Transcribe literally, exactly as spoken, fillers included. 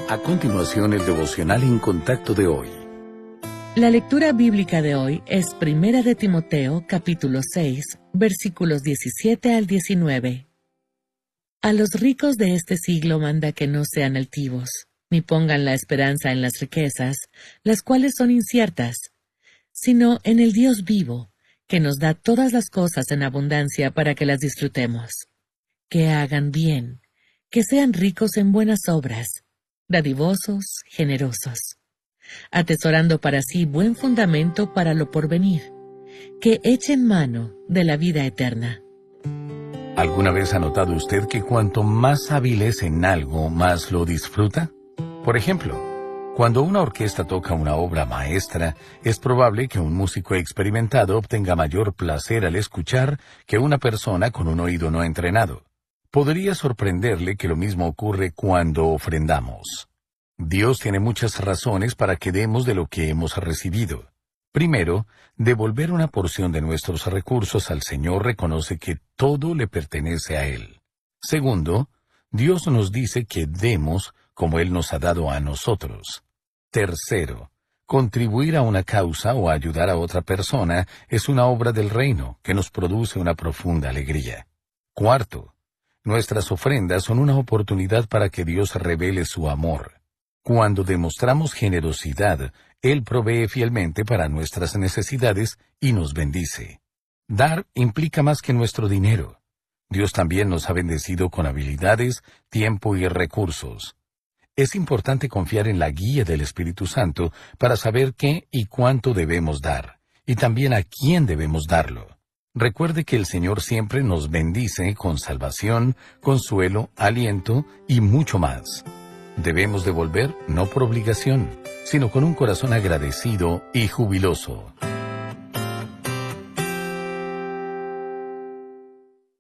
A continuación, el devocional en contacto de hoy. La lectura bíblica de hoy es Primera de Timoteo, capítulo seis, versículos diecisiete al diecinueve. A los ricos de este siglo manda que no sean altivos, ni pongan la esperanza en las riquezas, las cuales son inciertas, sino en el Dios vivo, que nos da todas las cosas en abundancia para que las disfrutemos. Que hagan bien, que sean ricos en buenas obras, dadivosos, generosos, atesorando para sí buen fundamento para lo porvenir, que echen mano de la vida eterna. ¿Alguna vez ha notado usted que cuanto más hábil es en algo, más lo disfruta? Por ejemplo, cuando una orquesta toca una obra maestra, es probable que un músico experimentado obtenga mayor placer al escuchar que una persona con un oído no entrenado. Podría sorprenderle que lo mismo ocurre cuando ofrendamos. Dios tiene muchas razones para que demos de lo que hemos recibido. Primero, devolver una porción de nuestros recursos al Señor reconoce que todo le pertenece a Él. Segundo, Dios nos dice que demos como Él nos ha dado a nosotros. Tercero, contribuir a una causa o ayudar a otra persona es una obra del reino que nos produce una profunda alegría. Cuarto, nuestras ofrendas son una oportunidad para que Dios revele su amor. Cuando demostramos generosidad, Él provee fielmente para nuestras necesidades y nos bendice. Dar implica más que nuestro dinero. Dios también nos ha bendecido con habilidades, tiempo y recursos. Es importante confiar en la guía del Espíritu Santo para saber qué y cuánto debemos dar, y también a quién debemos darlo. Recuerde que el Señor siempre nos bendice con salvación, consuelo, aliento y mucho más. Debemos devolver no por obligación, sino con un corazón agradecido y jubiloso.